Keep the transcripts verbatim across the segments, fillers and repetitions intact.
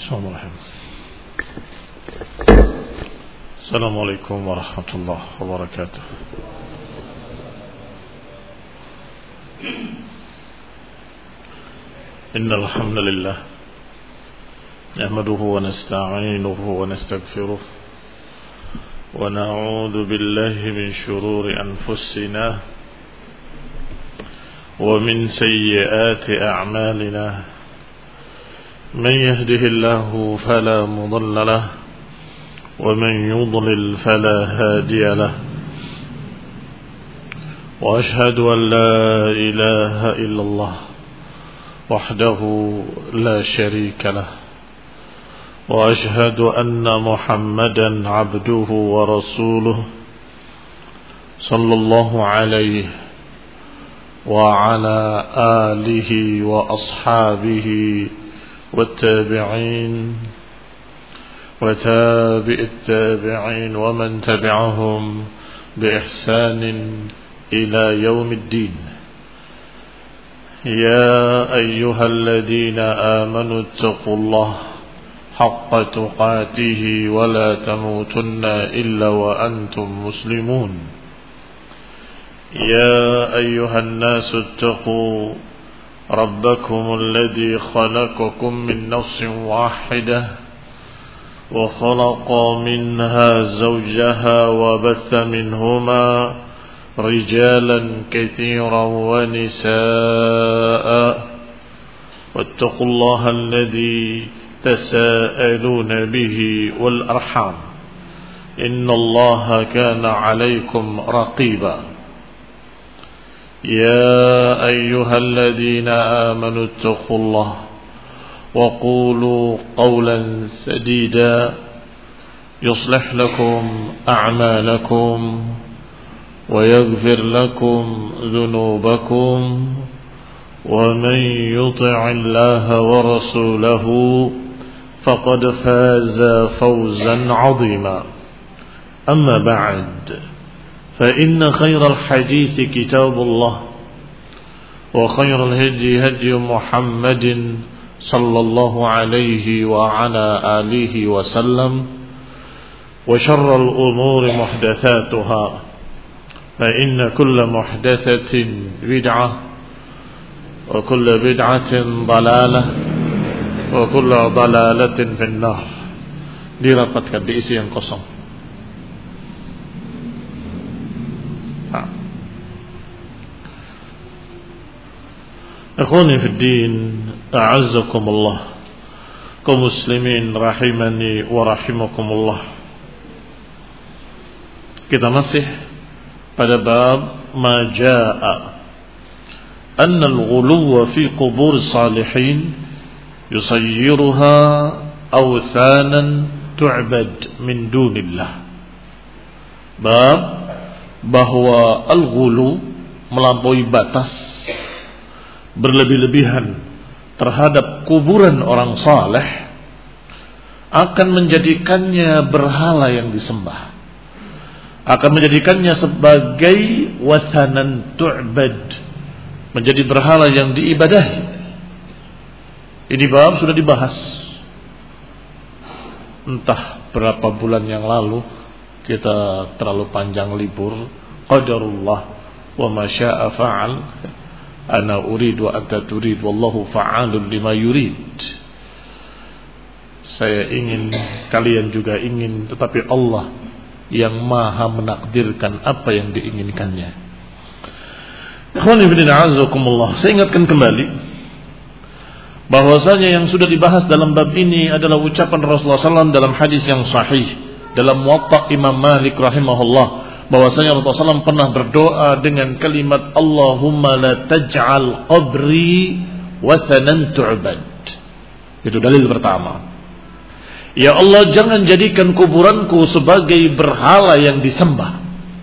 Assalamualaikum warahmatullahi wabarakatuh. Innal hamdalillah nahmaduhu wa nasta'inuhu wa nastaghfiruh wa na'udzu billahi min shururi anfusina wa min sayyiati a'malina. من يهده الله فلا مضل له ومن يضلل فلا هادي له وأشهد أن لا إله إلا الله وحده لا شريك له وأشهد أن محمدا عبده ورسوله صلى الله عليه وعلى آله وأصحابه والتابعين وتابع التابعين ومن تبعهم بإحسان إلى يوم الدين. يا أيها الذين آمنوا اتقوا الله حق تقاته ولا تموتن إلا وأنتم مسلمون. يا أيها الناس اتقوا ربكم الذي خلقكم من نفس واحدة وخلق منها زوجها وبث منهما رجالا كثيرا ونساء واتقوا الله الذي تساءلون به والأرحام إن الله كان عليكم رقيبا. يا أيها الذين آمنوا اتقوا الله وقولوا قولا سديدا يصلح لكم أعمالكم ويغفر لكم ذنوبكم ومن يطع الله ورسوله فقد فاز فوزا عظيما. أما بعد فإن خير الحديث كتاب الله وخير الهدي هدي محمد صلى الله عليه وعلى آله وسلم وشر الأمور محدثاتها فإن كل محدثة بدعة وكل بدعة ضلالة وكل ضلالة في النار. Dirapatkan diisi yang kosong. Ikhwani fi din, a'azzakumullah, kaum muslimin rahimani wa rahimakumullah. Kita masih pada bab ma jaa'a anna al-ghuluw fi qubur salihin yusayyiruha awthanan tu'bad min dunillah. Bab bahwa al-ghuluw, melampaui batas, berlebih-lebihan terhadap kuburan orang saleh akan menjadikannya berhala yang disembah, akan menjadikannya sebagai wathanan tu'bad, menjadi berhala yang diibadahi. Ini bab sudah dibahas entah berapa bulan yang lalu. Kita terlalu panjang libur. Qadarullah wa ma syaa fa'al. Ana urid wa anta turid wallahu fa'alun lima yurid. Saya ingin, kalian juga ingin, tetapi Allah yang maha menakdirkan apa yang diinginkannya. Ikhwani fillah azakumullah, saya ingatkan kembali bahwasanya yang sudah dibahas dalam bab ini adalah ucapan Rasulullah sallallahu alaihi wasallam dalam hadis yang sahih dalam Muwatta Imam Malik rahimahullah, bahwasanya Rasulullah sallallahu alaihi wasallam pernah berdoa dengan kalimat Allahumma la taj'al qabri wathanan tu'bad. Itu dalil pertama. Ya Allah, jangan jadikan kuburanku sebagai berhala yang disembah.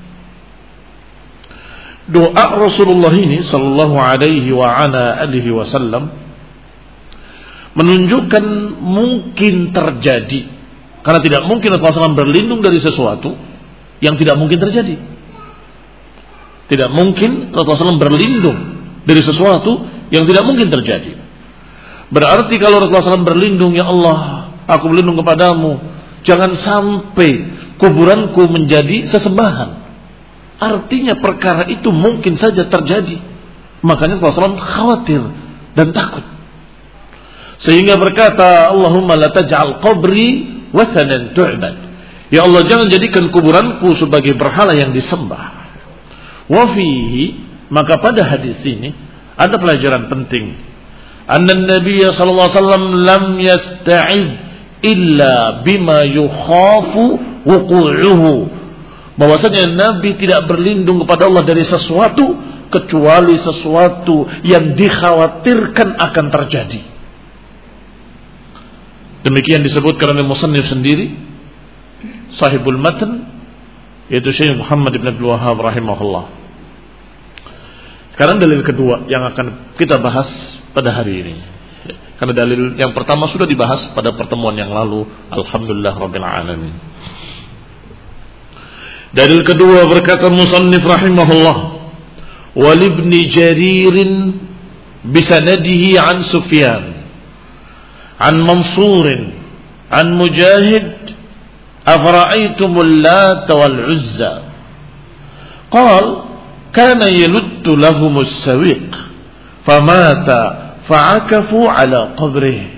Doa Rasulullah ini sallallahu alaihi wa ala alihi wasallam menunjukkan mungkin terjadi, karena tidak mungkin Rasulullah sallallahu alaihi wasallam berlindung dari sesuatu yang tidak mungkin terjadi. Tidak mungkin Rasulullah sallallahu alaihi wasallam berlindung dari sesuatu yang tidak mungkin terjadi. Berarti kalau Rasulullah sallallahu alaihi wasallam berlindung, ya Allah, aku berlindung kepadamu, jangan sampai kuburanku menjadi sesembahan. Artinya perkara itu mungkin saja terjadi. Makanya Rasulullah shallallahu alaihi wasallam khawatir dan takut. Sehingga berkata, Allahumma la taj'al qabri wathanan tu'bad. Ya Allah, jangan jadikan kuburanku sebagai berhala yang disembah. Wa fihi, maka pada hadis ini ada pelajaran penting. Anna Nabi sallallahu alaihi wasallam lam yasta'id illa bima yukhafu wuqu'uhu. Bahwasanya Nabi tidak berlindung kepada Allah dari sesuatu kecuali sesuatu yang dikhawatirkan akan terjadi. Demikian disebutkan oleh musannif sendiri, sahibul matan, yaitu Syekh Muhammad ibn Abdul Wahhab rahimahullah. Sekarang dalil kedua yang akan kita bahas pada hari ini. Karena dalil yang pertama sudah dibahas pada pertemuan yang lalu. Alhamdulillah rabbil alamin. Dalil kedua berkata musannif rahimahullah, wal ibn Jarir bisanadihi an Sufyan an Mansur an Mujahid afara'aytumul Lat wal Uzza qala kana yaluttu lahumus sawiq famata fa'akafu ala qabrihi.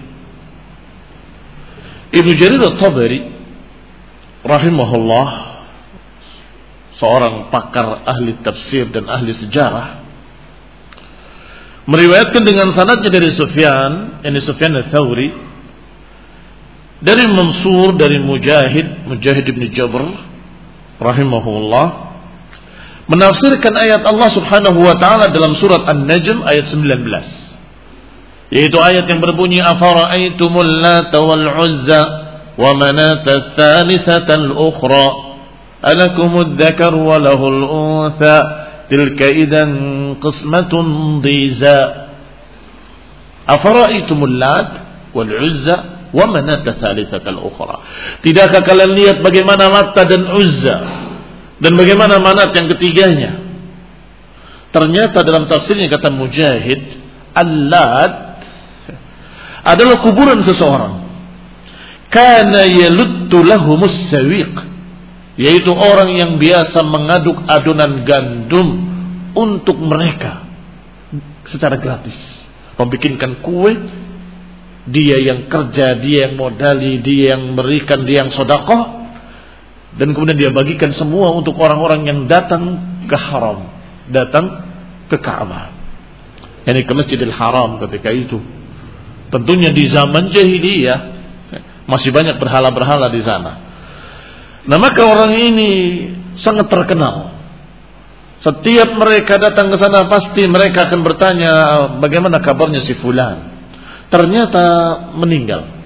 Ibnu Jarir At-Tabari rahimahullah, seorang pakar ahli tafsir dan ahli sejarah, meriwayatkan dengan sanadnya dari Sufyan, ini Sufyan Ats-Tsauri, dari Mansur, dari Mujahid, Mujahid bin Jabr rahimahullah, menafsirkan ayat Allah Subhanahu wa taala dalam surat An-Najm ayat sembilan belas, yaitu ayat yang berbunyi afara'aitumul Lat wal Uzza wa manata ats-tsalitsata al-ukhra alakumud dzakar wa lahul untha tilka idan qismatun dhiza. Afara'aitumul Lat wal Uzza wa manata ats-tsalitsata al-ukhra. Tidakkah kalian lihat bagaimana Lat dan Uzza dan bagaimana Manat yang ketiganya? Ternyata dalam tafsirnya kata Mujahid, Al-Lat adalah kuburan seseorang. Kana yaluttu lahumus sawiq, yaitu orang yang biasa mengaduk adonan gandum untuk mereka secara gratis. Membikinkan kue, dia yang kerja, dia yang modali, dia yang berikan, dia yang sedekah, dan kemudian dia bagikan semua untuk orang-orang yang datang ke haram, datang ke Ka'bah, yani ke Masjidil Haram ketika itu. Tentunya di zaman jahiliyah masih banyak berhala-berhala di sana. Nah, maka orang ini sangat terkenal. Setiap mereka datang ke sana pasti mereka akan bertanya, bagaimana kabarnya si fulan? Ternyata meninggal.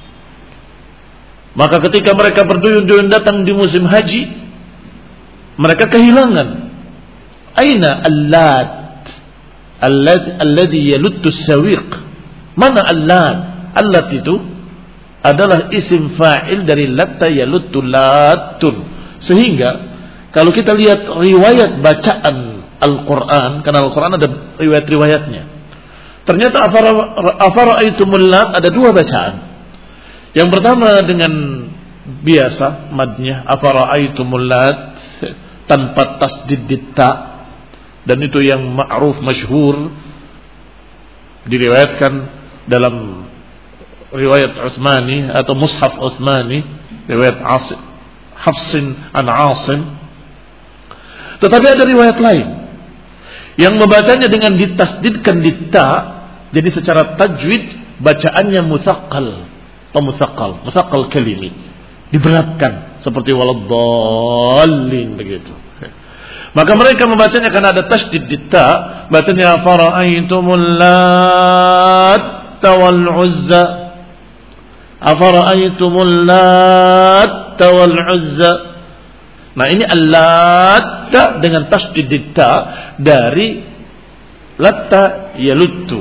Maka ketika mereka berduyun-duyun datang di musim haji, mereka kehilangan. Aina Al-Lat alladhi yaluttu sawiq? Mana Al-Lat? Al-Lat itu adalah isim fa'il dari latta yaluttu latun. Sehingga kalau kita lihat riwayat bacaan Al-Quran, karena Al-Quran ada riwayat-riwayatnya, ternyata afara'aitumul Lat ada dua bacaan. Yang pertama dengan biasa madnya afara'aitumul Lat tanpa tasdid di ta, dan itu yang ma'ruf masyhur diriwayatkan dalam riwayat Utsmani atau Mushaf Utsmani, riwayat Asim, Hafsin an Asim. Tetapi ada riwayat lain yang membacanya dengan ditasdidkan di ta, jadi secara tajwid bacaannya musaqqal atau musaqqal, musaqqal kalimi, diberatkan seperti waladdallin begitu. Maka mereka membacanya karena ada tasdid di ta, bacanya fara'aitumul Lat wal Uzza, afara'aitumul Lat wal Uzza. Nah, ini Al-Lat dengan tasdid di ta dari latta yaluttu,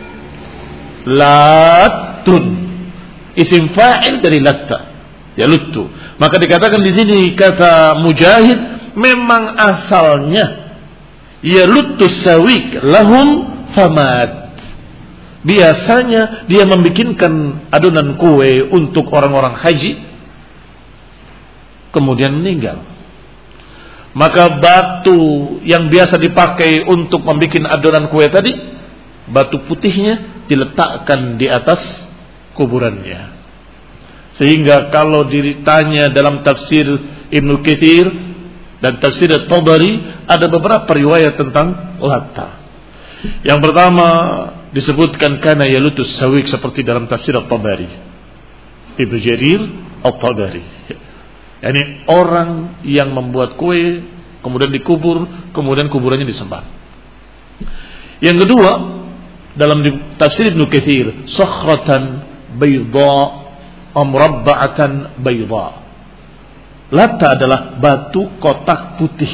latun, isim fa'il dari latta yaluttu. Maka dikatakan di sini kata Mujahid, memang asalnya yaluttu sawiq lahum famat, biasanya dia membikinkan adonan kue untuk orang-orang haji, kemudian meninggal. Maka batu yang biasa dipakai untuk membuat adonan kue tadi, batu putihnya diletakkan di atas kuburannya. Sehingga kalau ditanya dalam tafsir Ibnu Katsir dan tafsir At-Tabari, ada beberapa riwayat tentang Latta. Yang pertama disebutkan kana yalutus sawiq, seperti dalam tafsir At-Tabari, Ibnu Jarir At-Tabari. Yani orang yang membuat kue kemudian dikubur, kemudian kuburannya disembah. Yang kedua, dalam tafsir Ibnu Katsir, sakhratan bayda amrabba'atan bayda. Latta adalah batu kotak putih.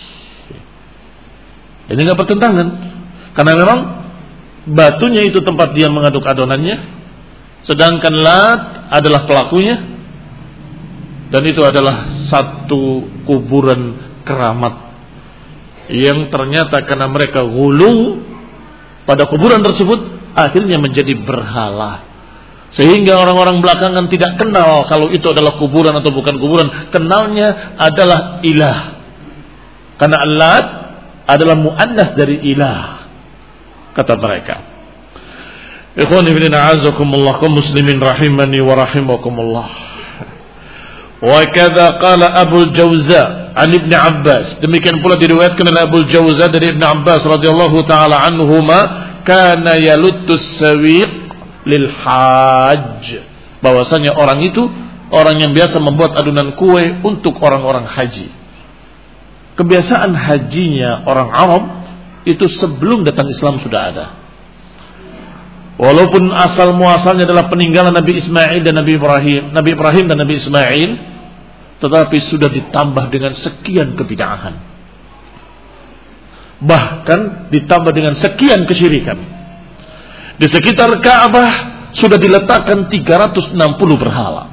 Ini enggak bertentangan, karena memang batunya itu tempat dia mengaduk adonannya, sedangkan Lat adalah pelakunya. Dan itu adalah satu kuburan keramat yang ternyata karena mereka gulu pada kuburan tersebut, akhirnya menjadi berhala. Sehingga orang-orang belakangan tidak kenal kalau itu adalah kuburan atau bukan kuburan. Kenalnya adalah ilah. Karena Allat adalah muannas dari ilah, kata mereka. Ikhwani fillah, a'azzakumullah, kaum muslimin rahimani wa rahimakumullah. Wa kadza qala Abu Jauza an Ibnu Abbas, demikian pula diriwayatkan oleh Abu Jauza dari Ibnu Abbas radhiyallahu taala anhuma, kana yaluttus sawiq lil hajj, bahwasanya orang itu orang yang biasa membuat adonan kue untuk orang-orang haji. Kebiasaan hajinya orang Arab itu sebelum datang Islam sudah ada. Walaupun asal muasalnya adalah peninggalan Nabi Ismail dan Nabi Ibrahim, Nabi Ibrahim dan Nabi Ismail, tetapi sudah ditambah dengan sekian kebid'ahan. Bahkan ditambah dengan sekian kesyirikan. Di sekitar Ka'bah sudah diletakkan tiga ratus enam puluh berhala.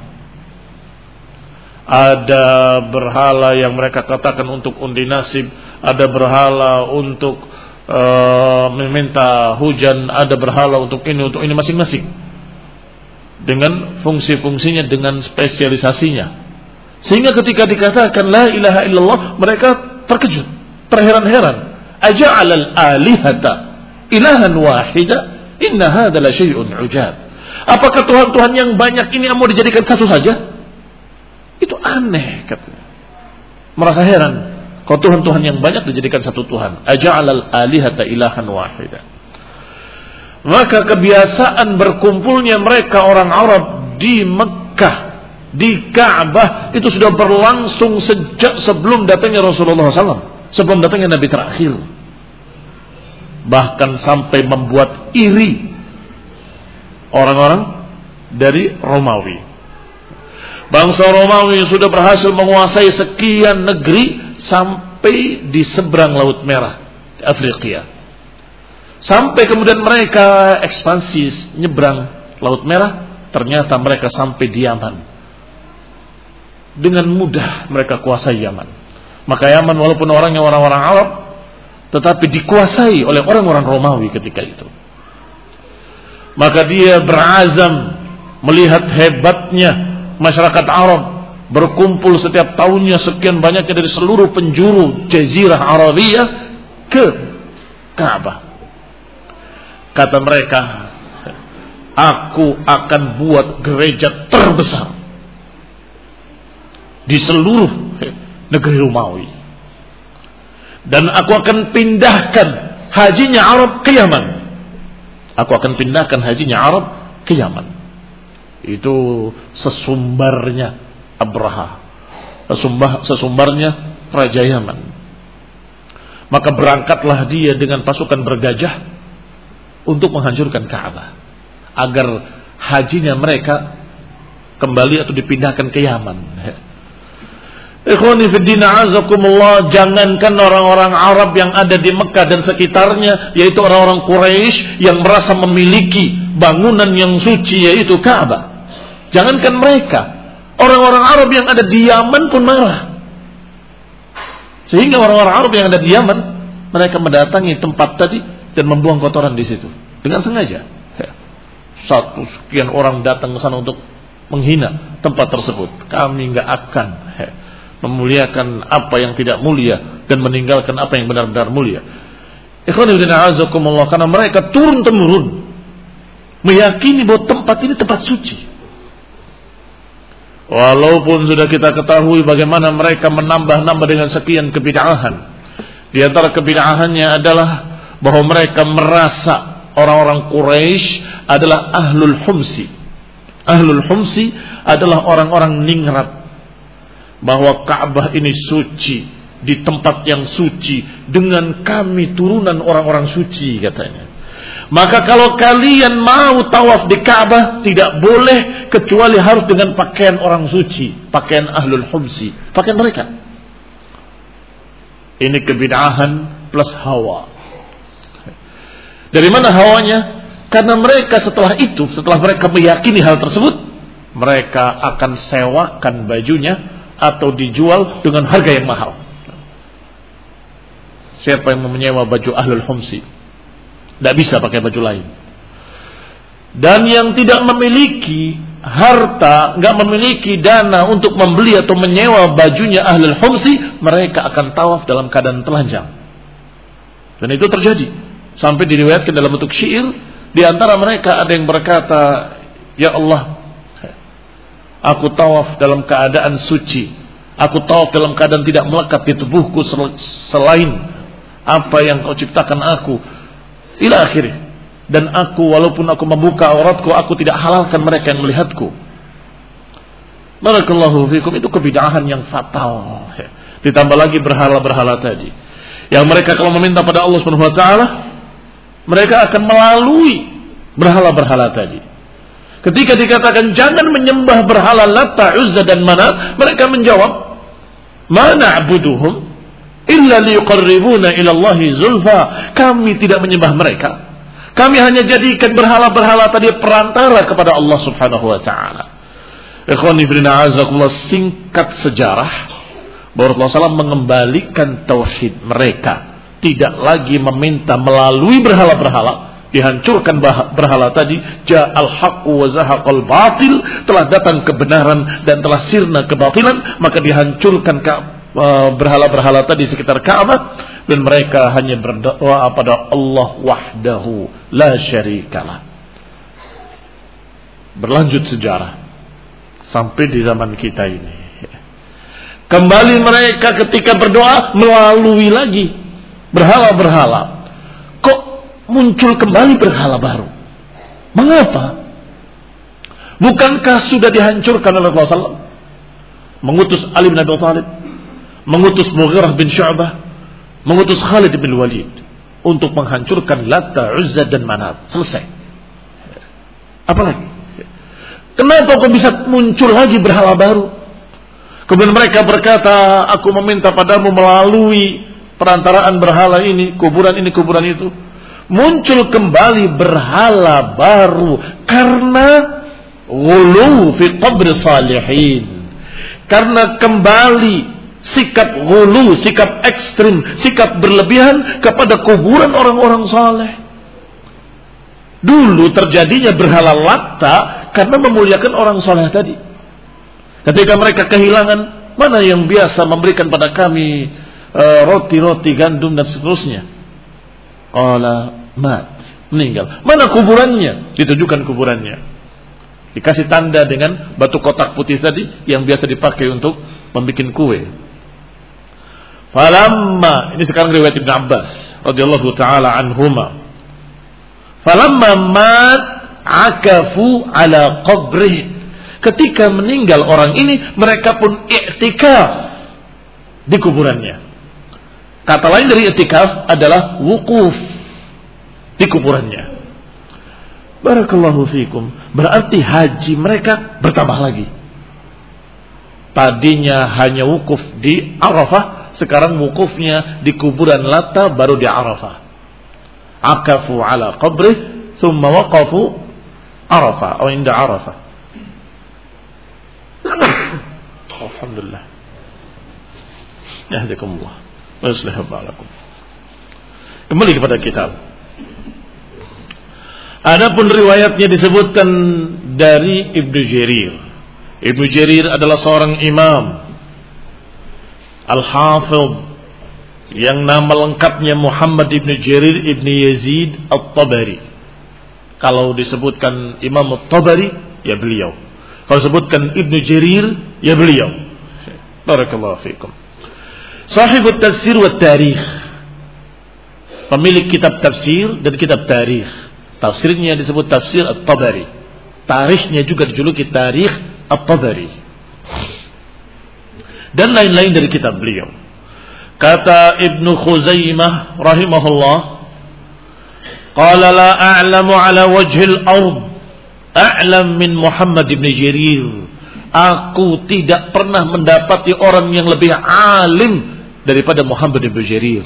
Ada berhala yang mereka katakan untuk undi nasib, ada berhala untuk uh, meminta hujan, ada berhala untuk ini, untuk ini, masing-masing dengan fungsi-fungsinya, dengan spesialisasinya. Sehingga ketika dikatakan la ilaha illallah, mereka terkejut, terheran-heran. Aja'alal alihata ilahan wahida, inna hadza la syai'un ujab. Apakah Tuhan-Tuhan yang banyak ini mau dijadikan satu saja? Itu aneh, katanya. Merasa heran, kalau Tuhan-Tuhan yang banyak dijadikan satu Tuhan. Aja'alal alihata ilahan wahida. Maka kebiasaan berkumpulnya mereka orang Arab di Mekah, di Ka'bah, itu sudah berlangsung sejak sebelum datangnya Rasulullah shallallahu alaihi wasallam, sebelum datangnya Nabi terakhir. Bahkan sampai membuat iri orang-orang dari Romawi. Bangsa Romawi sudah berhasil menguasai sekian negeri sampai di seberang Laut Merah, di Afrika. Sampai kemudian mereka ekspansi nyebrang Laut Merah, ternyata mereka sampai di Yaman. Dengan mudah mereka kuasai Yaman. Maka Yaman walaupun orangnya orang-orang Arab, tetapi dikuasai oleh orang-orang Romawi ketika itu. Maka dia berazam melihat hebatnya masyarakat Arab berkumpul setiap tahunnya sekian banyaknya dari seluruh penjuru Jazirah Arabiyah ke Ka'bah. Kata mereka, aku akan buat gereja terbesar di seluruh negeri Romawi, dan aku akan pindahkan hajinya Arab ke Yaman. Aku akan pindahkan hajinya Arab ke Yaman. Itu sesumbarnya Abraha, sesumbar, sesumbarnya Raja Yaman. Maka berangkatlah dia dengan pasukan bergajah untuk menghancurkan Ka'bah, agar hajinya mereka kembali atau dipindahkan ke Yaman. Ikhwani fiddin, a'azakumullah, jangankan orang-orang Arab yang ada di Mekah dan sekitarnya, yaitu orang-orang Quraisy yang merasa memiliki bangunan yang suci yaitu Ka'bah. Jangankan mereka, orang-orang Arab yang ada di Yaman pun marah. Sehingga orang-orang Arab yang ada di Yaman, mereka mendatangi tempat tadi dan membuang kotoran di situ dengan sengaja. satu sekian orang datang ke sana untuk menghina tempat tersebut. Kami nggak akan he, memuliakan apa yang tidak mulia dan meninggalkan apa yang benar-benar mulia. Ikhwan fillah azakumullah, karena mereka turun temurun meyakini bahwa tempat ini tempat suci. Walaupun sudah kita ketahui bagaimana mereka menambah-nambah dengan sekian kebid'ahan. Di antara kebid'ahannya adalah bahwa mereka merasa orang-orang Quraisy adalah ahlul humsi. Ahlul humsi adalah orang-orang ningrat, bahwa Ka'bah ini suci, di tempat yang suci, dengan kami turunan orang-orang suci katanya. Maka kalau kalian mau tawaf di Ka'bah, tidak boleh kecuali harus dengan pakaian orang suci, pakaian ahlul humsi, pakaian mereka. Ini kebid'ahan plus hawa. Dari mana hawanya? Karena mereka setelah itu, setelah mereka meyakini hal tersebut, mereka akan sewakan bajunya atau dijual dengan harga yang mahal. Siapa yang mau menyewa baju ahlul humsi? Tidak bisa pakai baju lain. Dan yang tidak memiliki harta, nggak memiliki dana untuk membeli atau menyewa bajunya ahlul humsi, mereka akan tawaf dalam keadaan telanjang. Dan itu terjadi. Sampai diriwayatkan dalam bentuk syair. Di antara mereka ada yang berkata, ya Allah, aku tawaf dalam keadaan suci. Aku tawaf dalam keadaan tidak melekat di tubuhku selain apa yang kau ciptakan aku, ila akhirih. Dan aku, walaupun aku membuka auratku, aku tidak halalkan mereka yang melihatku. Barakallahu fikum. Itu kebid'ahan yang fatal. Ditambah lagi berhala-berhala tadi, yang mereka kalau meminta pada Allah Subhanahu wa taala, mereka akan melalui berhala-berhala tadi. Ketika dikatakan jangan menyembah berhala Lata, Uzza dan Manat, mereka menjawab, ma na'buduhum illa liqarribuna ila Allahi zulfa. Kami tidak menyembah mereka, kami hanya jadikan berhala-berhala tadi perantara kepada Allah Subhanahu wa taala. Ikhwani fillah azakumullah, singkat sejarah bahwa Rasulullah shallallahu alaihi wasallam mengembalikan tauhid mereka, tidak lagi meminta melalui berhala-berhala. Dihancurkan berhala tadi, ja'al haqqu wa zahaqal batil, telah datang kebenaran dan telah sirna kebatilan, maka dihancurkan ke berhala-berhala tadi sekitar Ka'bah, dan mereka hanya berdoa pada Allah wahdahu la syarikalah. Berlanjut sejarah sampai di zaman kita ini, kembali mereka ketika berdoa melalui lagi berhala-berhala. Kok muncul kembali berhala baru? Mengapa? Bukankah sudah dihancurkan oleh Rasulullah shallallahu alaihi wasallam? Mengutus Ali bin Abi Thalib, mengutus Mughirah bin Syu'bah, mengutus Khalid bin Walid untuk menghancurkan Lata, Uzza dan Manat. Selesai. Apalagi? Kenapa kok bisa muncul lagi berhala baru? Kemudian mereka berkata, aku meminta padamu melalui perantaraan berhala ini, kuburan ini, kuburan itu. Muncul kembali berhala baru karena ghulu fi qabr salihin. Karena kembali sikap ghulu, sikap ekstrim, sikap berlebihan kepada kuburan orang-orang saleh. Dulu terjadinya berhala Lata karena memuliakan orang saleh tadi. Ketika mereka kehilangan, mana yang biasa memberikan pada kami uh, roti-roti gandum dan seterusnya, qala mat, meninggal. Mana kuburannya? Ditujukan kuburannya. Dikasih tanda dengan batu kotak putih tadi yang biasa dipakai untuk membuat kue. Falamma, ini sekarang riwayat Ibnu Abbas radhiyallahu taala anhuma. Falamma mat akafu ala qabrih. Ketika meninggal orang ini, mereka pun i'tikaf di kuburannya. Kata lain dari i'tikaf adalah wukuf di kuburannya. Barakallahu fikum. Berarti haji mereka bertambah lagi. Tadinya hanya wukuf di Arafah, sekarang wukufnya di kuburan Lata, baru di Arafah. Akafu ala qabrih, thumma waqafu Arafah atau inda Arafah. Alhamdulillah. Yahdikumullah wa yuslih balakum. Kembali kepada kitab. Adapun riwayatnya disebutkan dari Ibnu Jarir. Ibnu Jarir adalah seorang imam Al-Hafidh yang nama lengkapnya Muhammad Ibnu Jarir Ibnu Yazid At-Tabari. Kalau disebutkan Imam At-Tabari, ya beliau. Kalau disebutkan Ibnu Jarir, ya beliau. Barakallahu fikum. Sahibut tafsir wa tarikh. Pemilik kitab tafsir dan kitab tarikh. Tafsirnya disebut tafsir At-Tabari. Tarikhnya juga dijuluki tarikh At-Tabari. Dan lain-lain dari kitab beliau. Kata Ibnu Khuzaimah rahimahullah, qala la a'lamu ala wajhil ard a'lam min Muhammad ibn Jarir. Aku tidak pernah mendapati orang yang lebih alim daripada Muhammad ibn Jarir.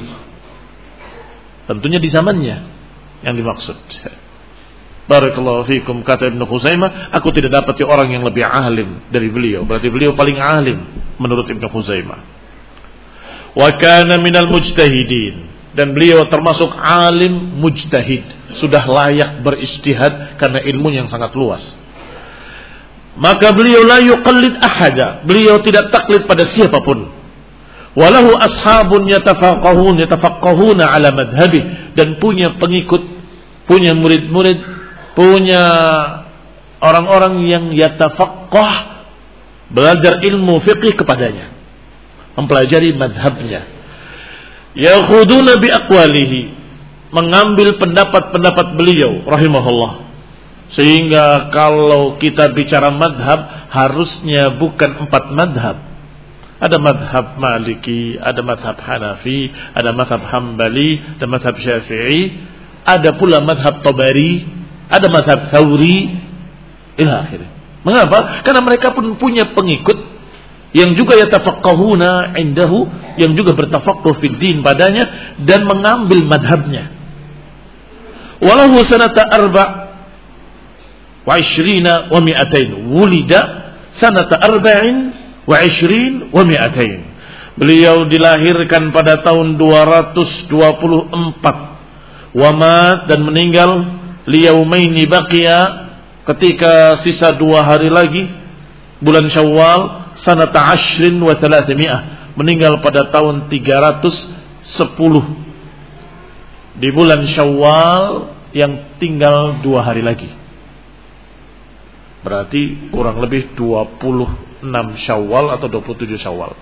Tentunya di zamannya yang dimaksud. Barakallahu fikum, kata Ibnu Khuzaimah, aku tidak dapati orang yang lebih alim dari beliau. Berarti beliau paling alim menurut Ibnu Khuzaimah. Wa kana minal mujtahidin, dan beliau termasuk alim mujtahid, sudah layak beristihad karena ilmu yang sangat luas. Maka beliau la yuqallid ahada, beliau tidak taklid pada siapapun. Walahu ashabun yatafaqahun yatafaqqahuna ala madhhabih, dan punya pengikut, punya murid-murid, punya orang-orang yang yatafaqqah, belajar ilmu fiqih kepadanya, mempelajari madhabnya. Yakhuduna bi aqwalihi, mengambil pendapat-pendapat beliau rahimahullah. Sehingga kalau kita bicara madhab, harusnya bukan empat madhab. Ada madhab Maliki, ada madhab Hanafi, ada madhab Hambali, ada madhab Syafi'i, ada pula madhab Tabari, ada madhab Thawri, ila akhirnya. Mengapa? Karena mereka pun punya pengikut yang juga yatafaqqahuna indahu, yang juga bertafaqquh fid din padanya dan mengambil madhabnya. Walahu sanata arba' wa ishrina wa mi'atain, wulida sanata arba'in wa ishrin wa mi'atain. Beliau dilahirkan pada tahun dua ratus dua puluh empat, wamat, dan meninggal liyaumaini baqiya, ketika sisa dua hari lagi, bulan Syawal, sanata ashrin wa thalathmi'ah, meninggal pada tahun tiga ratus sepuluh, di bulan Syawal yang tinggal dua hari lagi. Berarti kurang lebih dua puluh enam Syawal atau dua puluh tujuh Syawal.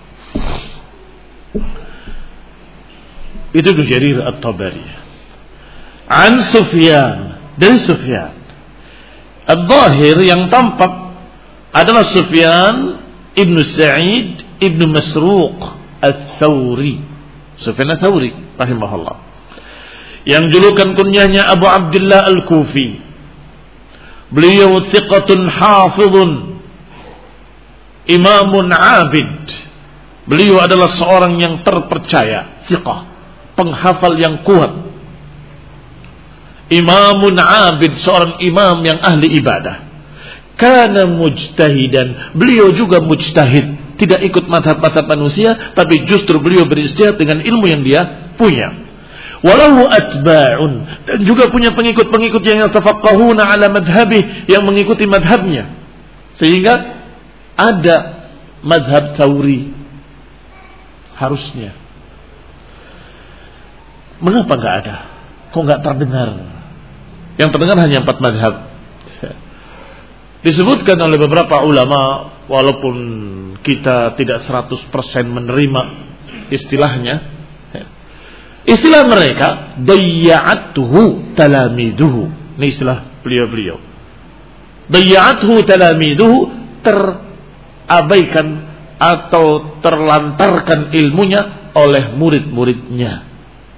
Itu Ibnu Jarir At-Tabari. An Sufyan, dari Sufyan. Al-Zahir yang tampak adalah Sufyan Ibnu Sa'id Ibnu Masruq Al-Thawri. Sufyan Al-Thawri rahimahullah, yang julukan kunyahnya Abu Abdullah Al-Kufi. Beliau thiqatun hafidhun, imamun abid. Beliau adalah seorang yang terpercaya, thiqah, penghafal yang kuat. Imamun abid, seorang imam yang ahli ibadah. Kana mujtahidan, beliau juga mujtahid, tidak ikut madhab-madhab manusia, tapi justru beliau beristihad dengan ilmu yang dia punya. Walahu atba'un, dan juga punya pengikut-pengikut yang yatafaqqahuna ala madhabih, yang mengikuti madhabnya. Sehingga ada madhab Thawri, harusnya. Mengapa enggak ada? Kok enggak terdengar? Yang terdengar hanya empat madhab. Disebutkan oleh beberapa ulama, walaupun kita tidak seratus persen menerima istilahnya, istilah mereka dayya'atuhu talamiduhu. Ini istilah beliau-beliau. Dayya'atuhu talamiduhu, terabaikan atau terlantarkan ilmunya oleh murid-muridnya.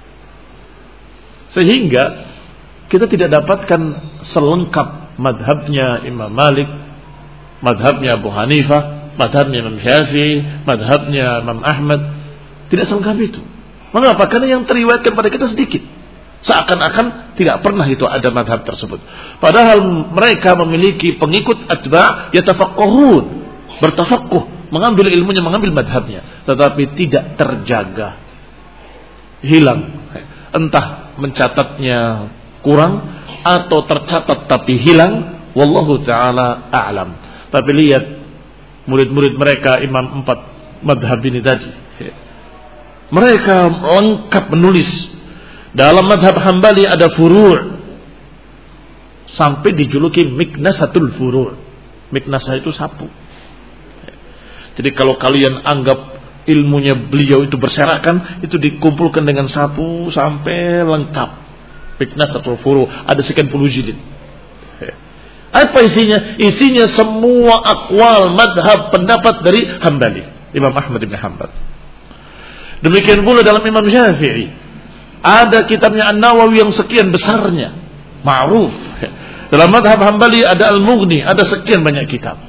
Sehingga kita tidak dapatkan selengkap madhabnya Imam Malik, madhabnya Abu Hanifah, madhabnya Imam Syafi'i, madhabnya Imam Ahmad. Tidak selengkap itu. Mengapa? Karena yang teriwayatkan pada kita sedikit. Seakan-akan tidak pernah itu ada madhab tersebut. Padahal mereka memiliki pengikut atba' yatafaqqahun, bertafaqquh, mengambil ilmunya, mengambil madhabnya, tetapi tidak terjaga, hilang. Entah mencatatnya kurang atau tercatat tapi hilang, wallahu taala a'lam. Tapi lihat murid-murid mereka imam empat madhab ini tadi, mereka lengkap menulis. Dalam madhab Hambali ada furu' sampai dijuluki miknasatul furu'. Miknasa itu sapu. Jadi kalau kalian anggap ilmunya beliau itu berserakan, itu dikumpulkan dengan sapu sampai lengkap. Miknasatul furu' ada sekian puluh jilid. Apa isinya? Isinya semua akwal, madhab, pendapat dari Hambali, Imam Ahmad bin Hanbal. Demikian pula dalam Imam Syafi'i ada kitabnya An-Nawawi yang sekian besarnya, ma'ruf. Dalam madhab Hambali ada Al-Mughni, ada sekian banyak kitab.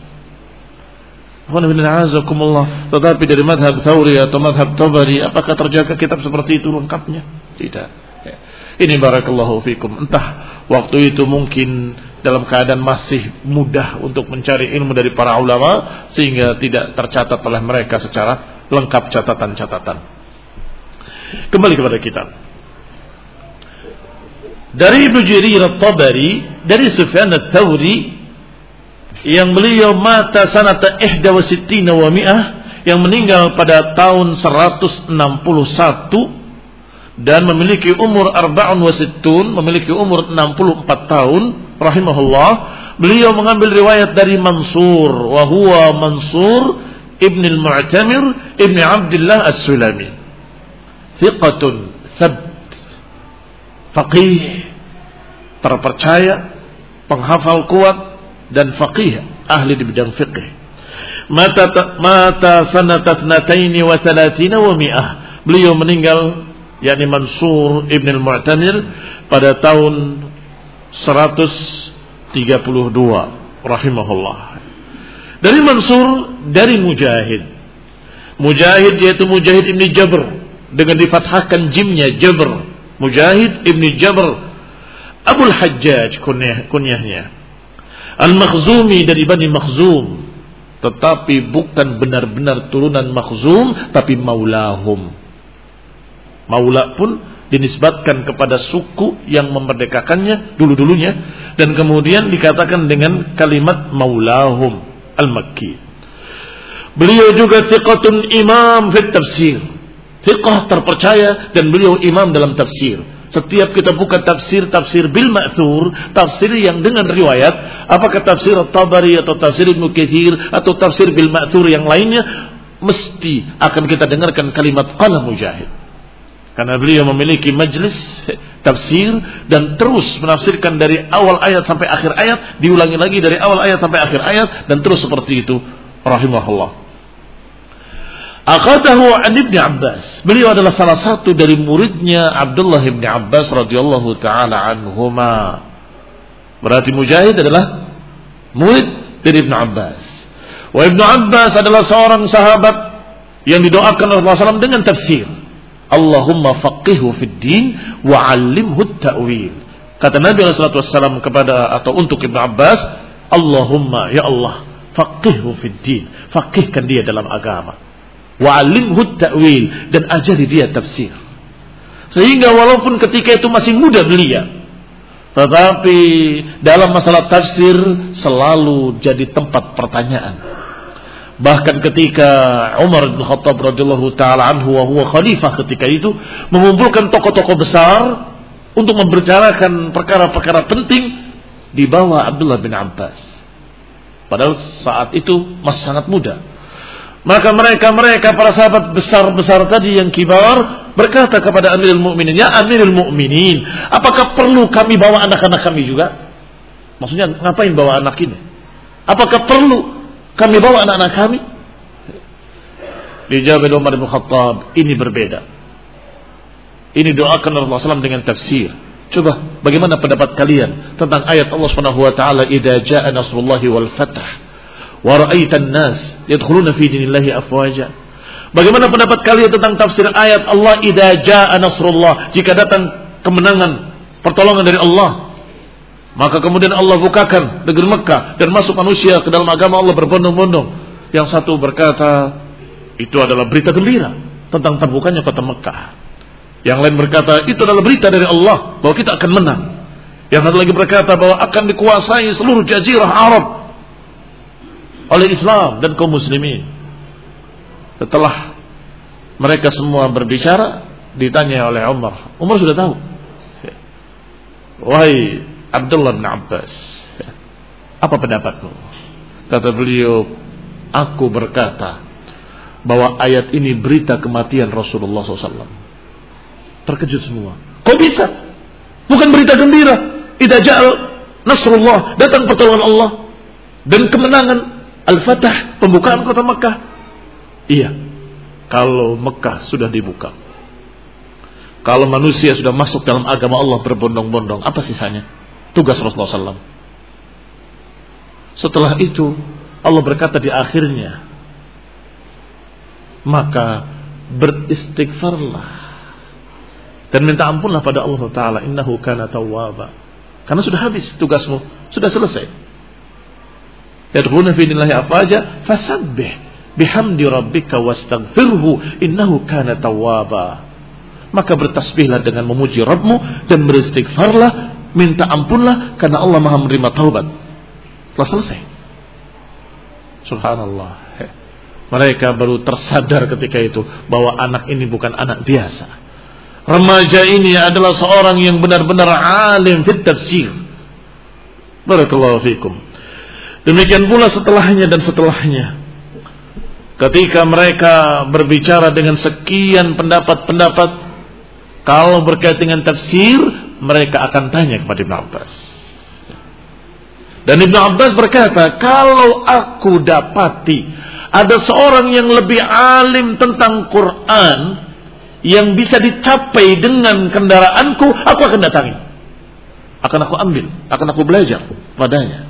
Tetapi dari madhab Thawri atau madhab Tabari, apakah terjaga kitab seperti itu lengkapnya? Tidak. Ini barakallahu fikum. Entah waktu itu mungkin dalam keadaan masih mudah untuk mencari ilmu dari para ulama, sehingga tidak tercatat oleh mereka secara lengkap catatan-catatan. Kembali kepada kitab. Dari Ibnu Jarir at-Tabari, dari Sufyan ats-Tsauri, yang beliau mata sanata ihda wa sittina wa mi'ah, yang meninggal pada tahun seratus enam puluh satu dan memiliki umur arba'un wa sittun, memiliki umur enam puluh empat tahun, rahimahullah. Beliau mengambil riwayat dari Mansur, wa huwa Mansur ibn al-Mu'tamir ibn Abdullah as-Sulami, thiqatun thabt, faqih, terpercaya, penghafal kuat dan faqih, ahli di bidang fiqh. Mata mata sanata thnataini wa thalathina wa mi'ah. Beliau meninggal, yakni Mansur ibn al-Mu'tamir, pada tahun seratus tiga puluh dua, rahimahullah. Dari Mansur, dari Mujahid. Mujahid yaitu Mujahid ibn Jabr, dengan difathahkan jimnya, Jabr. Mujahid ibn Jabr Abul Hajjaj kunyah, kunyahnya. Al-Makhzumi, dari Bani Makhzum, tetapi bukan benar-benar turunan Makhzum, tapi maulahum. Maula pun dinisbatkan kepada suku yang memerdekakannya dulu-dulunya, dan kemudian dikatakan dengan kalimat maulahum al-Makki. Beliau juga thiqatun imam fit tafsir, thiqah, terpercaya, dan beliau imam dalam tafsir. Setiap kita buka tafsir, tafsir bil ma'thur, tafsir yang dengan riwayat, apakah tafsir At-Tabari atau tafsir Ibnu Katsir atau tafsir bil ma'thur yang lainnya, mesti akan kita dengarkan kalimat qala Mujahid. Karena beliau memiliki majlis tafsir dan terus menafsirkan dari awal ayat sampai akhir ayat, diulangi lagi dari awal ayat sampai akhir ayat, dan terus seperti itu, rahimahullah. Akhadahu an Ibn Abbas. Beliau adalah salah satu dari muridnya Abdullah bin Abbas radhiyallahu taala anhuma. Berarti Mujahid adalah murid dari Ibn Abbas. Wa Ibn Abbas adalah seorang sahabat yang didoakan oleh Rasulullah shallallahu alaihi wasallam dengan tafsir. Allahumma faqihhu fid din wa 'allimhu at-ta'wil. Kata Nabi sallallahu alaihi wasallam kepada atau untuk Ibn Abbas, Allahumma, ya Allah, faqihhu fid din, faqihkan dia dalam agama, wa 'allimhu at-ta'wil, dan ajari dia tafsir. Sehingga walaupun ketika itu masih muda belia, tetapi dalam masalah tafsir selalu jadi tempat pertanyaan. Bahkan ketika Umar bin Khattab radhiyallahu taala anhu wa huwa khalifah ketika itu mengumpulkan tokoh-tokoh besar untuk membicarakan perkara-perkara penting di bawah Abdullah bin Abbas. Padahal saat itu masih sangat muda. Maka mereka-mereka para sahabat besar-besar tadi yang kibar berkata kepada Amirul Mukminin, "Ya Amirul Mukminin, apakah perlu kami bawa anak-anak kami juga?" Maksudnya ngapain bawa anak ini? Apakah perlu kami bawa anak-anak kami? Dijawab Umar bin Khattab, ini berbeda. Ini doakan Rasulullah shallallahu alaihi wasallam dengan tafsir. Coba bagaimana pendapat kalian tentang ayat Allah Subhanahu wa taala, "Idza jaa nasrullahi wal fath wa ra'aitan nas yadkhuluna fi dinillahi afwaja." Bagaimana pendapat kalian tentang tafsir ayat Allah, "Idza jaa nasrullah", jika datang kemenangan, pertolongan dari Allah, maka kemudian Allah bukakan negeri Mekah dan masuk manusia ke dalam agama Allah berbondong-bondong. Yang satu berkata itu adalah berita gembira tentang terbukanya kota Mekah. Yang lain berkata itu adalah berita dari Allah bahwa kita akan menang. Yang satu lagi berkata bahwa akan dikuasai seluruh jazirah Arab oleh Islam dan kaum muslimin. Setelah mereka semua berbicara, ditanya oleh Umar. Umar sudah tahu. Wahai Abdullah bin Abbas, apa pendapatmu? Kata beliau, aku berkata bahwa ayat ini berita kematian Rasulullah shallallahu alaihi wasallam. Terkejut semua. Kok bisa? Bukan berita gembira. Idza ja'al nasrullah, datang pertolongan Allah dan kemenangan Al-Fatah, pembukaan kota Mekah. Iya, kalau Mekah sudah dibuka, kalau manusia sudah masuk dalam agama Allah berbondong-bondong, apa sisanya? Tugas Rasulullah shallallahu alaihi wasallam. Setelah itu Allah berkata di akhirnya, maka beristighfarlah dan minta ampunlah pada Allah Ta'ala, innahu kana tawwaba. Karena sudah habis tugasmu, sudah selesai. Yadkhuluna fi dinillahi afwaja fasabbih bihamdi rabbika wastaghfirhu innahu kana tawwaba. Maka bertasbihlah dengan memuji Rabbmu dan beristighfarlah, minta ampunlah karena Allah Maha menerima taubat. Telah selesai. Subhanallah. Mereka baru tersadar ketika itu bahwa anak ini bukan anak biasa. Remaja ini adalah seorang yang benar-benar alim fit tafsir. Barakallahu fikum. Demikian pula setelahnya dan setelahnya. Ketika mereka berbicara dengan sekian pendapat-pendapat, kalau berkaitan dengan tafsir, mereka akan tanya kepada Ibn Abbas. Dan Ibn Abbas berkata, kalau aku dapati ada seorang yang lebih alim tentang Quran, yang bisa dicapai dengan kendaraanku, aku akan datangi, akan aku ambil, akan aku belajar padanya.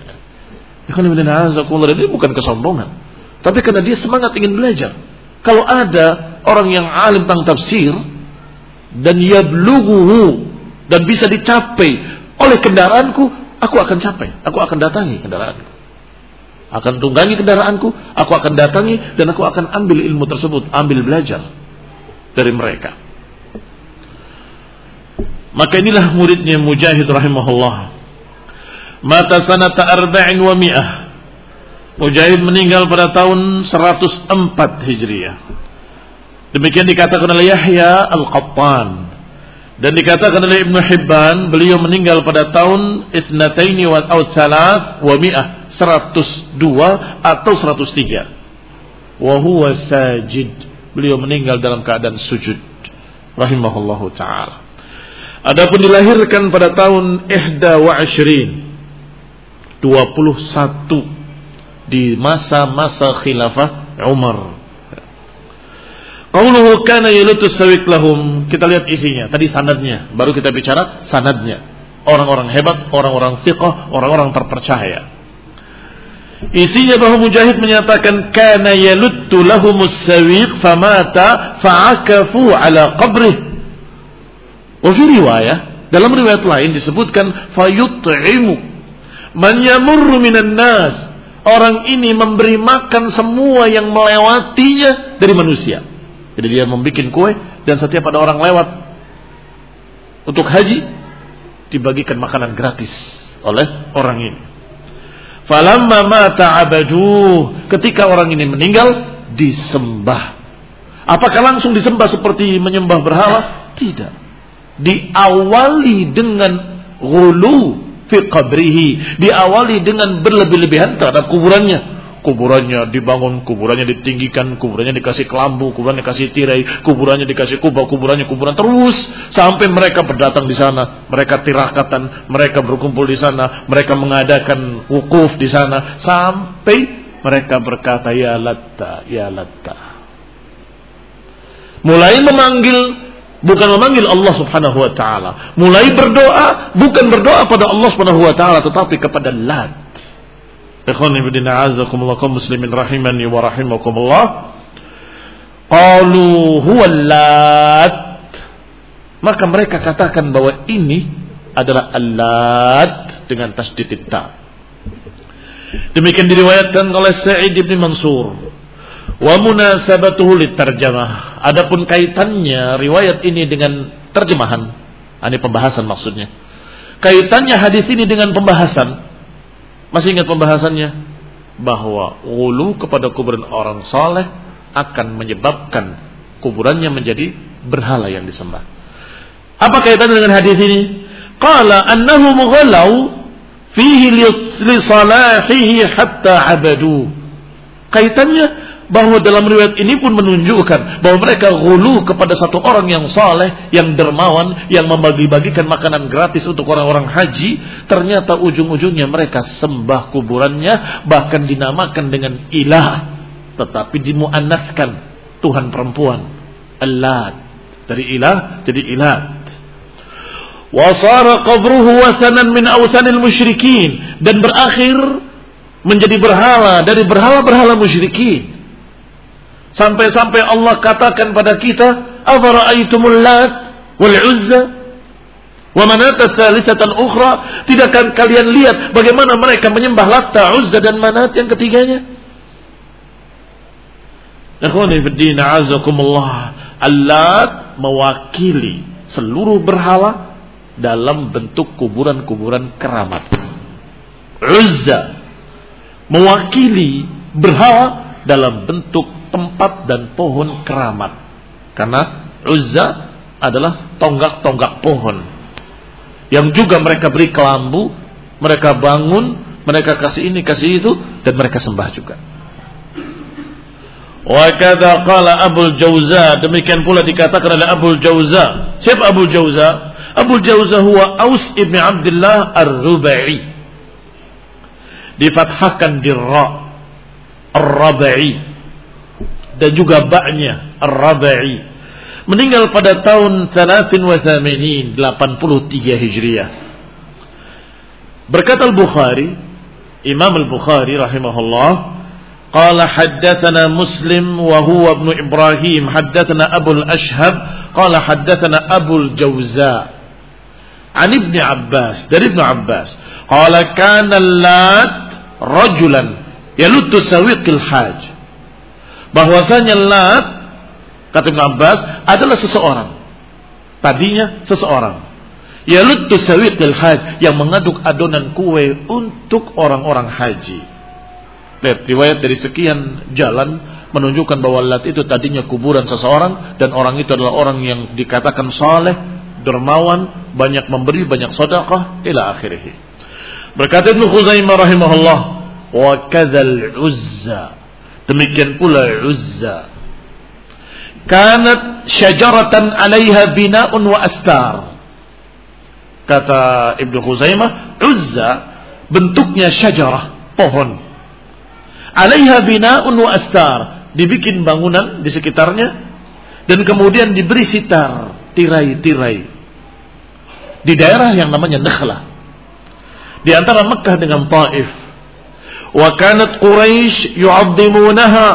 Ini bukan kesombongan, tapi karena dia semangat ingin belajar. Kalau ada orang yang alim tentang tafsir dan yablughuhu, dan bisa dicapai oleh kendaraanku, aku akan capai, aku akan datangi kendaraanku, akan tunggangi kendaraanku, aku akan datangi dan aku akan ambil ilmu tersebut, ambil belajar dari mereka. Maka inilah muridnya Mujahid rahimahullah. Mata sanata arba'in wa mi'ah. Mujahid meninggal pada tahun seratus empat Hijriah. Demikian dikatakan oleh Yahya Al-Qattan. Dan dikatakan oleh Ibnu Hibban, beliau meninggal pada tahun ithnataini wa salas wa mi'ah, seratus dua atau seratus tiga. Wa huwa sajid. Beliau meninggal dalam keadaan sujud, rahimahullahu ta'ala. Adapun dilahirkan pada tahun ihda wa ashrin, dua puluh satu, di masa-masa khilafah Umar. Qauluhu kana yalutu sawiq lahum. Kita lihat isinya, tadi sanadnya, baru kita bicara sanadnya. Orang-orang hebat, orang-orang thiqah, orang-orang terpercaya. Isinya bahwa Mujahid menyatakan kana yaluttu lahumus sawiq famata fa'akafu ala qabrih. Wa fi riwayah, dalam riwayat lain disebutkan fayut'imu man yamurru minan nas. Orang ini memberi makan semua yang melewatinya dari manusia. Jadi dia membuat kue dan setiap ada orang lewat untuk haji, dibagikan makanan gratis oleh orang ini. Falamma mata abaduh, ketika orang ini meninggal, disembah. Apakah langsung disembah seperti menyembah berhala? Tidak. Diawali dengan ghulu fi qabrihi, diawali dengan berlebih-lebihan terhadap kuburannya. Kuburannya dibangun, kuburannya ditinggikan, kuburannya dikasih kelambu, kuburannya dikasih tirai, kuburannya dikasih kubah, kuburannya kuburan terus sampai mereka berdatang di sana, mereka tirakatan, mereka berkumpul di sana, mereka mengadakan wukuf di sana sampai mereka berkata ya latta, ya latta. Mulai memanggil, bukan memanggil Allah Subhanahu wa taala, mulai berdoa, bukan berdoa pada Allah Subhanahu wa taala tetapi kepada Lat. Ikhwani bidina azakumullah kaum muslimin rahimani wa rahimakumullah. Qalu huwa Lat. Maka mereka katakan bahwa ini adalah Al-Lat dengan tasdid ta. Demikian diriwayatkan oleh Sa'id bin Mansur. Wa munasabatuhu litarjamah. Adapun kaitannya riwayat ini dengan terjemahan, ini pembahasan maksudnya. Kaitannya hadis ini dengan pembahasan. Masih ingat pembahasannya? Bahwa ghulu kepada kuburan orang saleh akan menyebabkan kuburannya menjadi berhala yang disembah. Apa kaitannya dengan hadis ini? Qala annahu mughallau fihi li salahihi hatta abadu. Kaitannya bahwa dalam riwayat ini pun menunjukkan bahwa mereka ghulu kepada satu orang yang saleh, yang dermawan, yang membagi-bagikan makanan gratis untuk orang-orang haji. Ternyata ujung-ujungnya mereka sembah kuburannya, bahkan dinamakan dengan ilah, tetapi dimuannaskan, Tuhan perempuan, Allat. Dari ilah jadi ilat. Wa sara qabruhu wasanan min awsanil musyrikin, dan berakhir menjadi berhala dari berhala-berhala musyrikin. Sampai-sampai Allah katakan pada kita, afara'aitumul Lat wal Uzza wa Manat ats-tsalitsata al-ukhra, tidakkah kalian lihat bagaimana mereka menyembah Latta, Uzza dan Manat yang ketiganya? Ikhwani fi din, a'azakumullah. Al-Lat mewakili seluruh berhala dalam bentuk kuburan-kuburan keramat. Uzza mewakili berhala dalam bentuk tempat dan pohon keramat. Karena Uzza adalah tonggak-tonggak pohon yang juga mereka beri kelambu, mereka bangun, mereka kasih ini, kasih itu, dan mereka sembah juga. Wa kadza qala Abul Jauza, demikian pula dikatakan oleh Abul Jauza. Siapa Abul Jauza? Abul Jauza huwa Aus ibn Abdullah Ar-Rubai. Difathahkan di ra, Ar-Rabai, dan juga ba'nya Ar-Rabai. Meninggal pada tahun delapan puluh tiga Hijriah. Berkata Al-Bukhari, Imam Al-Bukhari rahimahullah, qala haddatsana Muslim wa huwa ibn Ibrahim, haddatsana Abu al-Ashhab, qala haddatsana Abu al-Jawza an Ibn Abbas, dari Ibn Abbas, qala kana Lat rajulan yaluttu sawiqil hajj, bahwasanya Lat, kata Ibn Abbas, adalah seseorang, tadinya seseorang, yaluttu sawiqil hajj, yang mengaduk adonan kue untuk orang-orang haji. Lihat riwayat dari sekian jalan menunjukkan bahwa Lat itu tadinya kuburan seseorang, dan orang itu adalah orang yang dikatakan saleh, dermawan, banyak memberi, banyak sedekah ila akhirih. Berkata Ibnu Khuzaimah rahimahullah, wa kadzal Uzza, demikian pula Uzza, kanat syajaratan 'alaiha bina'un wa astar. Kata Ibnu Khuzaimah, Uzza bentuknya syajarah, pohon, 'alaiha bina'un wa astar, dibikin bangunan di sekitarnya, dan kemudian diberi sitar, tirai-tirai, di daerah yang namanya Nakhlah, di antara Mekah dengan Taif. Wa kanat Quraisy yu'azzimunaha,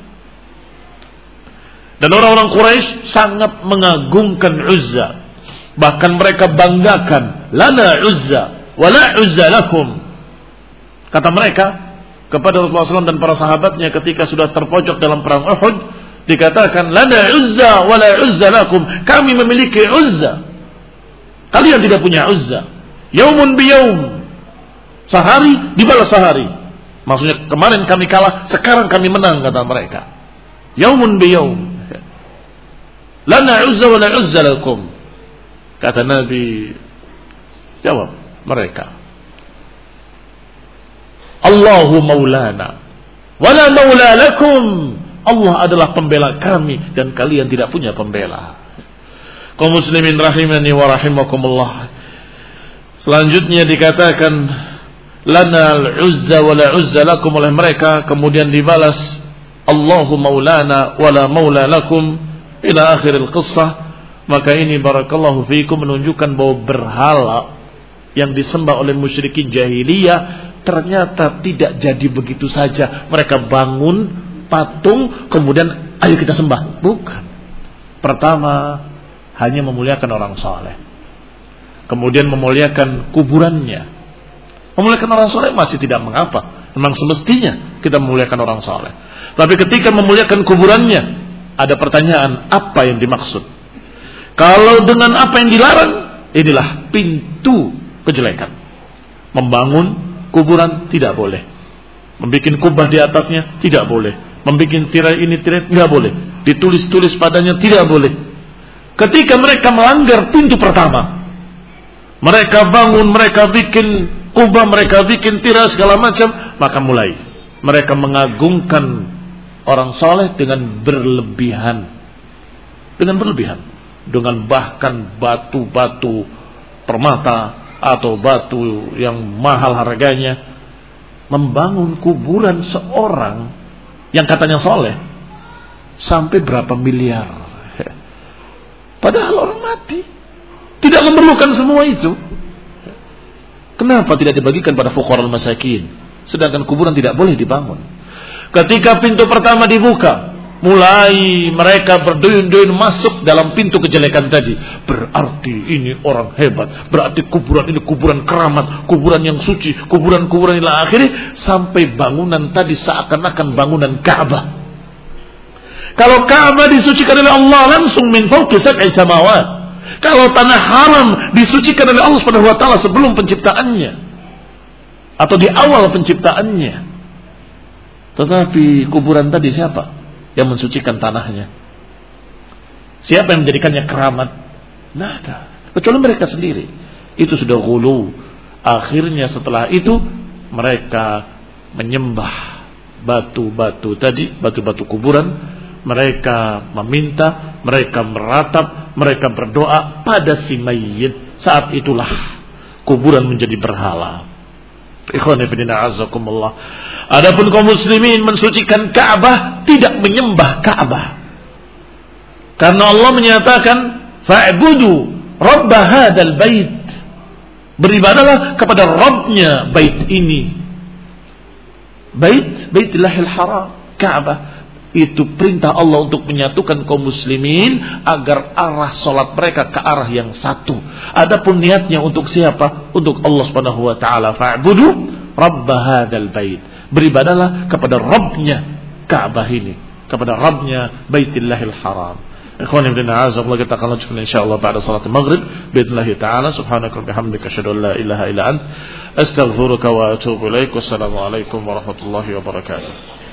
dan orang-orang Quraisy sangat mengagungkan Uzza, bahkan mereka banggakan, lana Uzza wa la Uzza lakum, kata mereka kepada Rasulullah shallallahu alaihi wasallam dan para sahabatnya ketika sudah terpojok dalam perang Uhud, dikatakan lana Uzza wa la Uzza lakum, kami memiliki Uzza, kalian tidak punya Uzza. Yaumun biyaum, sehari dibalas sehari. Maksudnya kemarin kami kalah, sekarang kami menang, kata mereka. Yaumun biyaum, lana Uzza wa la Uzza lakum. Kata Nabi, jawab mereka, Allahu maulana wa la maula lakum. Allah adalah pembela kami dan kalian tidak punya pembela. Kaum muslimin rahimani wa rahimakumullah. Selanjutnya dikatakan lana al-Uzza wa la Uzza lakum oleh mereka, kemudian dibalas Allahu maulana wa la maula lakum ila akhir al-qissah. Maka ini barakallahu fiikum menunjukkan bahwa berhala yang disembah oleh musyrikin jahiliyah ternyata tidak jadi begitu saja. Mereka bangun patung kemudian ayo kita sembah. Bukan. Pertama hanya memuliakan orang saleh, kemudian memuliakan kuburannya. Memuliakan orang saleh masih tidak mengapa, memang semestinya kita memuliakan orang saleh. Tapi ketika memuliakan kuburannya, ada pertanyaan, apa yang dimaksud? Kalau dengan apa yang dilarang, inilah pintu kejelekan. Membangun kuburan tidak boleh. Membikin kubah di atasnya tidak boleh. Membikin tirai ini tirai tidak boleh. Ditulis-tulis padanya tidak boleh. Ketika mereka melanggar pintu pertama, mereka bangun, mereka bikin kubah, mereka bikin tirai segala macam, maka mulai mereka mengagungkan orang soleh dengan berlebihan. Dengan berlebihan. Dengan bahkan batu-batu permata atau batu yang mahal harganya. Membangun kuburan seorang yang katanya soleh sampai berapa miliar. Padahal orang mati. Tidak memerlukan semua itu. Kenapa tidak dibagikan pada fuqara al-masakin? Sedangkan kuburan tidak boleh dibangun. Ketika pintu pertama dibuka, mulai mereka berduyun-duyun masuk dalam pintu kejelekan tadi. Berarti ini orang hebat. Berarti kuburan ini kuburan keramat, kuburan yang suci, kuburan-kuburan ila akhirnya, sampai bangunan tadi seakan-akan bangunan Ka'bah. Kalau Ka'bah disucikan oleh Allah langsung min fawqi sab'i samawat. Kalau tanah haram disucikan oleh Allah Subhanahu wa taala sebelum penciptaannya atau di awal penciptaannya. Tetapi kuburan tadi siapa yang mensucikan tanahnya? Siapa yang menjadikannya keramat? Tidak ada, kecuali mereka sendiri. Itu sudah ghulu. Akhirnya setelah itu mereka menyembah batu-batu tadi, batu-batu kuburan. Mereka meminta, mereka meratap, mereka berdoa pada si mayit. Saat itulah kuburan menjadi berhala. Ikhwan fillah azakumullah. Adapun kaum muslimin mensucikan Ka'bah, tidak menyembah Ka'bah. Karena Allah menyatakan fa'budu rabb hadzal bait. Beribadahlah kepada Rabbnya bait ini. Bait Baitullahil Haram, Ka'bah. Itu perintah Allah untuk menyatukan kaum muslimin agar arah solat mereka ke arah yang satu. Adapun niatnya untuk siapa? Untuk Allah Subhanahu wa taala. Fa'budu rabb hadzal bait. Beribadahlah kepada Rabbnya Ka'bah ini, kepada Rabbnya Baitullahil Haram. Ikhwan ibn a'azakumullah, kita akan lanjutkan insyaallah pada salat maghrib باذنillah taala. Subhanaka wa bihamdika asyhadu an la ilaha illa ant astaghfiruka wa atubu ilaik. Wassalamu alaikum warahmatullahi wabarakatuh.